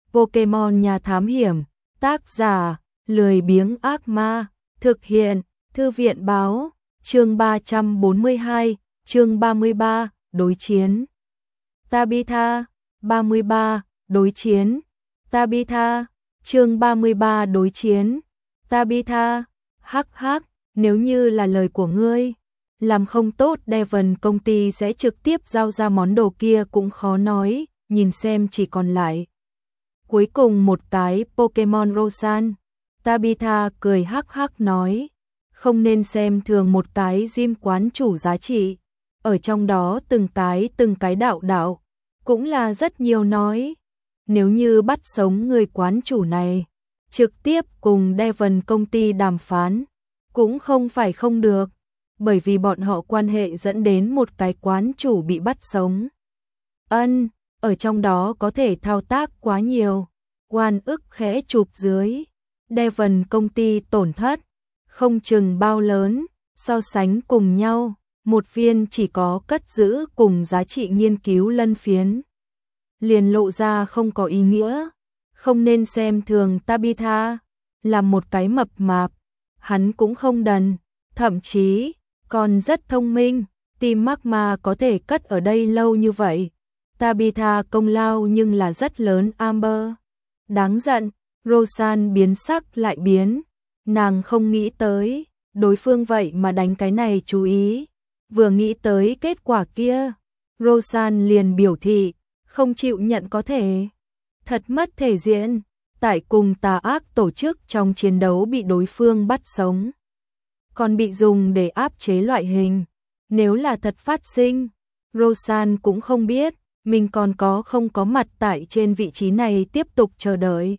Pokemon Nhà Thám Hiểm, tác giả, lười biếng ác ma, thực hiện, Thư viện báo, chương 342, chương 33, đối chiến. Tabitha, 33, đối chiến. Tabitha, chương 33 đối chiến. Tabitha, hắc hắc, nếu như là lời của ngươi, làm không tốt Devon công ty sẽ trực tiếp giao ra món đồ kia cũng khó nói, nhìn xem chỉ còn lại. Cuối cùng một cái Pokemon Rosan. Tabitha cười hắc hắc nói, không nên xem thường một cái gym quán chủ giá trị, ở trong đó từng cái đạo, cũng là rất nhiều nói. Nếu như bắt sống người quán chủ này, trực tiếp cùng Devon công ty đàm phán, cũng không phải không được, bởi vì bọn họ quan hệ dẫn đến một cái quán chủ bị bắt sống. Ở trong đó có thể thao tác quá nhiều, oan ức khẽ chụp dưới. Devon công ty tổn thất, không chừng bao lớn, so sánh cùng nhau, một viên chỉ có cất giữ cùng giá trị nghiên cứu lân phiến. Liền lộ ra không có ý nghĩa, không nên xem thường Tabitha, là một cái mập mạp, hắn cũng không đần, thậm chí còn rất thông minh, Team Magma có thể cất ở đây lâu như vậy. Tabitha công lao nhưng là rất lớn. Amber, đáng giận, Rosan biến sắc lại biến, nàng không nghĩ tới, đối phương vậy mà đánh cái này chú ý, vừa nghĩ tới kết quả kia, Rosan liền biểu thị, không chịu nhận có thể. Thật mất thể diện, tại cùng tà ác tổ chức trong chiến đấu bị đối phương bắt sống, còn bị dùng để áp chế loại hình. Nếu là thật phát sinh, Rosan cũng không biết, mình còn không có mặt tại trên vị trí này tiếp tục chờ đợi.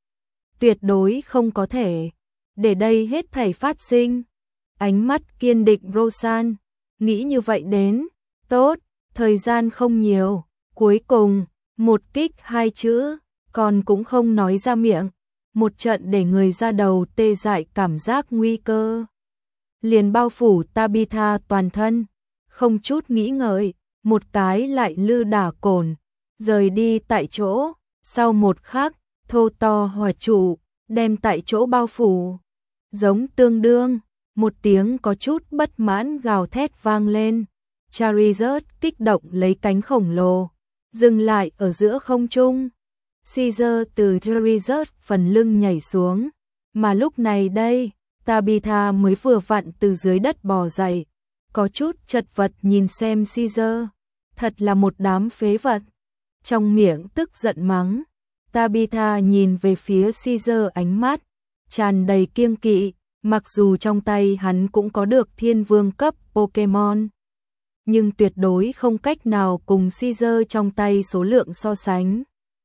Tuyệt đối không có thể, để đây hết thảy phát sinh. Ánh mắt kiên định Rosan, nghĩ như vậy đến, tốt, thời gian không nhiều, cuối cùng, một kích hai chữ, còn cũng không nói ra miệng, một trận để người ra đầu tê dại cảm giác nguy cơ. Liền bao phủ Tabitha toàn thân, không chút nghĩ ngợi, một cái lại lư đả cồn, rời đi tại chỗ, sau một khắc, thô to hỏa trụ, đem tại chỗ bao phủ. Giống tương đương, một tiếng có chút bất mãn gào thét vang lên, Charizard kích động lấy cánh khổng lồ, dừng lại ở giữa không trung. Caesar từ Charizard phần lưng nhảy xuống, mà lúc này đây, Tabitha mới vừa vặn từ dưới đất bò dậy, có chút chật vật nhìn xem Caesar, thật là một đám phế vật. Trong miệng tức giận mắng, Tabitha nhìn về phía Caesar ánh mắt tràn đầy kiêng kỵ, mặc dù trong tay hắn cũng có được thiên vương cấp Pokemon, nhưng tuyệt đối không cách nào cùng Caesar trong tay số lượng so sánh.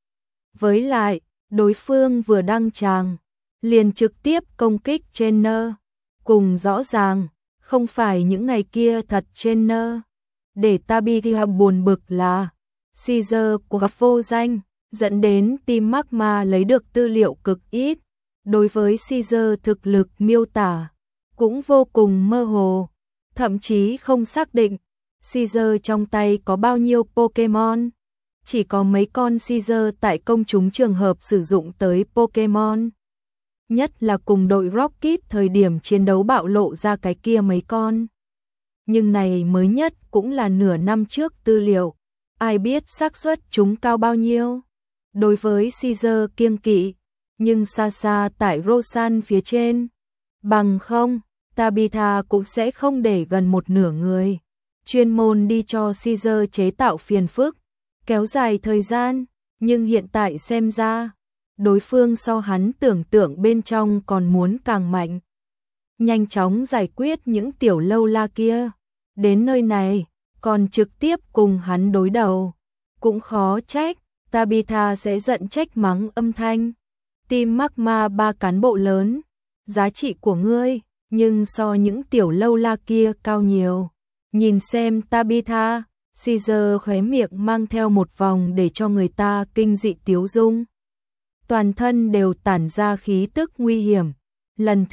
Với lại, đối phương vừa đăng tràng, liền trực tiếp công kích trainer, cùng rõ ràng, không phải những ngày kia thật trainer. Để Tabitha buồn bực là, Caesar quá vô danh, dẫn đến Team Magma lấy được tư liệu cực ít. Đối với Caesar thực lực miêu tả, cũng vô cùng mơ hồ, thậm chí không xác định Caesar trong tay có bao nhiêu Pokemon. Chỉ có mấy con Caesar tại công chúng trường hợp sử dụng tới Pokemon. Nhất là cùng đội Rocket thời điểm chiến đấu bạo lộ ra cái kia mấy con. Nhưng này mới nhất cũng là nửa năm trước tư liệu, ai biết xác suất chúng cao bao nhiêu. Đối với Caesar kiêng kỵ, nhưng xa xa tại Rosan phía trên. Bằng không, Tabitha cũng sẽ không để gần một nửa người chuyên môn đi cho Caesar chế tạo phiền phức, kéo dài thời gian, nhưng hiện tại xem ra, đối phương so hắn tưởng tượng bên trong còn muốn càng mạnh. Nhanh chóng giải quyết những tiểu lâu la kia, đến nơi này, còn trực tiếp cùng hắn đối đầu. Cũng khó trách, Tabitha sẽ giận trách mắng âm thanh. Team Magma 3 cán bộ lớn, giá trị của ngươi, nhưng so những tiểu lâu la kia cao nhiều. Nhìn xem Tabitha, Caesar khóe miệng mang theo một vòng để cho người ta kinh dị tiếu dung. Toàn thân đều tản ra khí tức nguy hiểm. Lần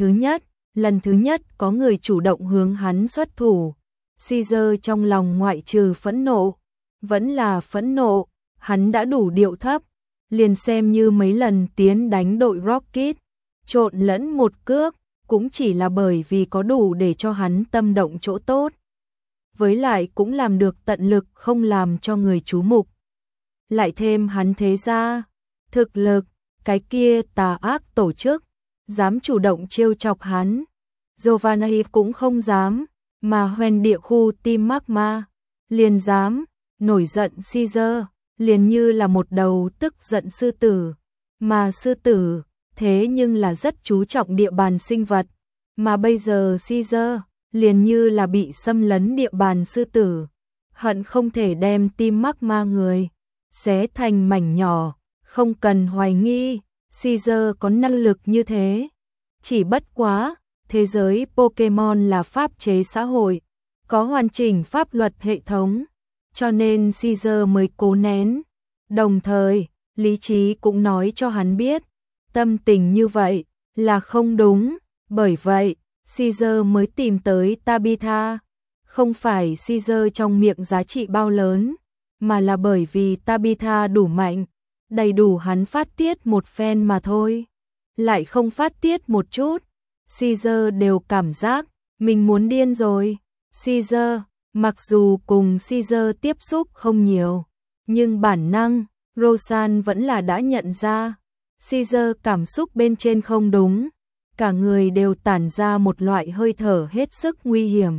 thứ nhất có người chủ động hướng hắn xuất thủ. Caesar trong lòng ngoại trừ phẫn nộ, vẫn là phẫn nộ, hắn đã đủ điệu thấp. liền xem như mấy lần tiến đánh đội Rocket, trộn lẫn một cước, cũng chỉ là bởi vì có đủ để cho hắn tâm động chỗ tốt. Với lại cũng làm được tận lực không làm cho người chú mục. Lại thêm hắn thế ra, thực lực, cái kia tà ác tổ chức, dám chủ động trêu chọc hắn. Giovanni cũng không dám, mà hoen địa khu Team Magma, liền dám, nổi giận Caesar, liền như là một đầu tức giận sư tử. Mà sư tử, thế nhưng là rất chú trọng địa bàn sinh vật, mà bây giờ Caesar, liền như là bị xâm lấn địa bàn sư tử, hận không thể đem Team Magma người xé thành mảnh nhỏ, không cần hoài nghi, Caesar có năng lực như thế. Chỉ bất quá, thế giới Pokemon là pháp chế xã hội, có hoàn chỉnh pháp luật hệ thống, cho nên Caesar mới cố nén. Đồng thời, lý trí cũng nói cho hắn biết, tâm tình như vậy là không đúng, bởi vậy, Caesar mới tìm tới Tabitha. Không phải Caesar trong miệng giá trị bao lớn, mà là bởi vì Tabitha đủ mạnh, đầy đủ hắn phát tiết một phen mà thôi. Lại không phát tiết một chút, Caesar đều cảm giác mình muốn điên rồi. Caesar, mặc dù cùng Caesar tiếp xúc không nhiều, nhưng bản năng, Rosan vẫn là đã nhận ra. Caesar cảm xúc bên trên không đúng, cả người đều tản ra một loại hơi thở hết sức nguy hiểm.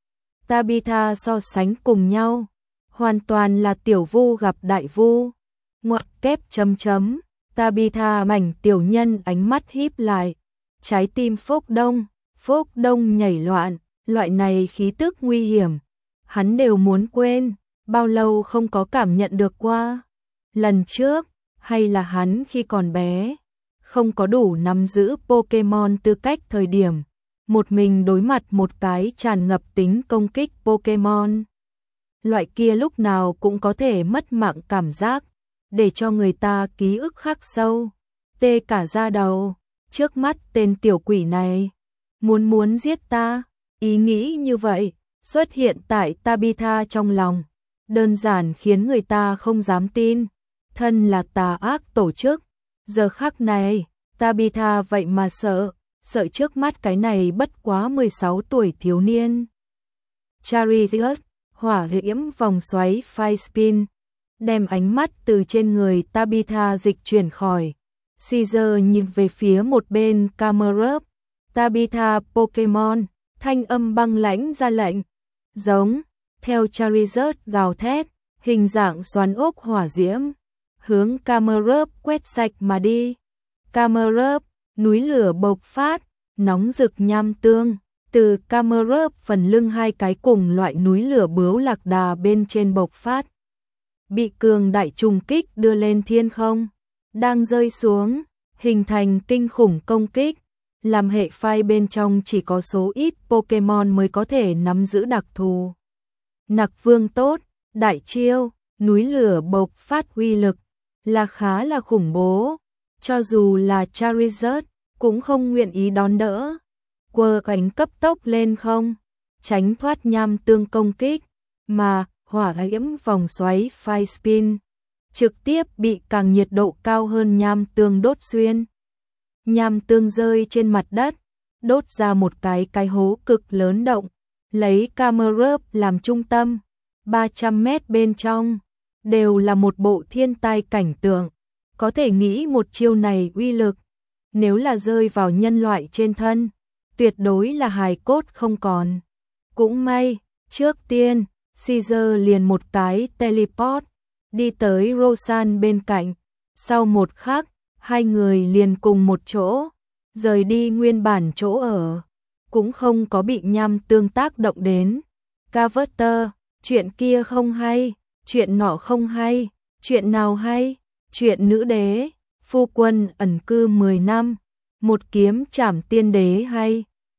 Tabitha so sánh cùng nhau, hoàn toàn là tiểu vu gặp đại vu. Ngoặc kép chấm chấm, Tabitha mảnh tiểu nhân ánh mắt híp lại, trái tim phốc đông nhảy loạn, loại này khí tức nguy hiểm, hắn đều muốn quên, bao lâu không có cảm nhận được qua. Lần trước, hay là hắn khi còn bé, không có đủ nắm giữ Pokemon tư cách thời điểm, một mình đối mặt một cái tràn ngập tính công kích Pokemon. Loại kia lúc nào cũng có thể mất mạng cảm giác, để cho người ta ký ức khắc sâu, tê cả da đầu. Trước mắt tên tiểu quỷ này, muốn giết ta, ý nghĩ như vậy, xuất hiện tại Tabitha trong lòng, đơn giản khiến người ta không dám tin, thân là tà ác tổ chức. Giờ khắc này, Tabitha vậy mà sợ trước mắt cái này bất quá 16 tuổi thiếu niên. Charizard, hỏa diễm vòng xoáy Fire Spin, đem ánh mắt từ trên người Tabitha dịch chuyển khỏi. Caesar nhìn về phía một bên Camerupt, Tabitha Pokemon, thanh âm băng lãnh ra lệnh. Giống, theo Charizard gào thét, hình dạng xoắn ốc hỏa diễm, hướng Camerupt quét sạch mà đi. Camerupt, núi lửa bộc phát, nóng rực nham tương, từ Camerupt phần lưng hai cái cùng loại núi lửa bướu lạc đà bên trên bộc phát. Bị cường đại trùng kích đưa lên thiên không, đang rơi xuống, hình thành kinh khủng công kích, làm hệ phai bên trong chỉ có số ít Pokemon mới có thể nắm giữ đặc thù. Nặc vương tốt, đại chiêu, núi lửa bộc phát uy lực, là khá là khủng bố, cho dù là Charizard, cũng không nguyện ý đón đỡ. Quơ cánh cấp tốc lên không, tránh thoát nham tương công kích, mà hỏa diễm vòng xoáy Fire Spin trực tiếp bị càng nhiệt độ cao hơn nham tương đốt xuyên. Nham tương rơi trên mặt đất, đốt ra một cái hố cực lớn động, lấy Camerupt làm trung tâm, 300 mét bên trong, đều là một bộ thiên tai cảnh tượng. Có thể nghĩ một chiêu này uy lực, nếu là rơi vào nhân loại trên thân, tuyệt đối là hài cốt không còn. Cũng may, trước tiên, Caesar liền một cái teleport, đi tới Rosan bên cạnh, sau một khắc, hai người liền cùng một chỗ, rời đi nguyên bản chỗ ở, cũng không có bị nham tương tác động đến. Carver, chuyện kia không hay, chuyện nọ không hay, chuyện nào hay, chuyện nữ đế, phu quân ẩn cư 10 năm, một kiếm trảm tiên đế hay.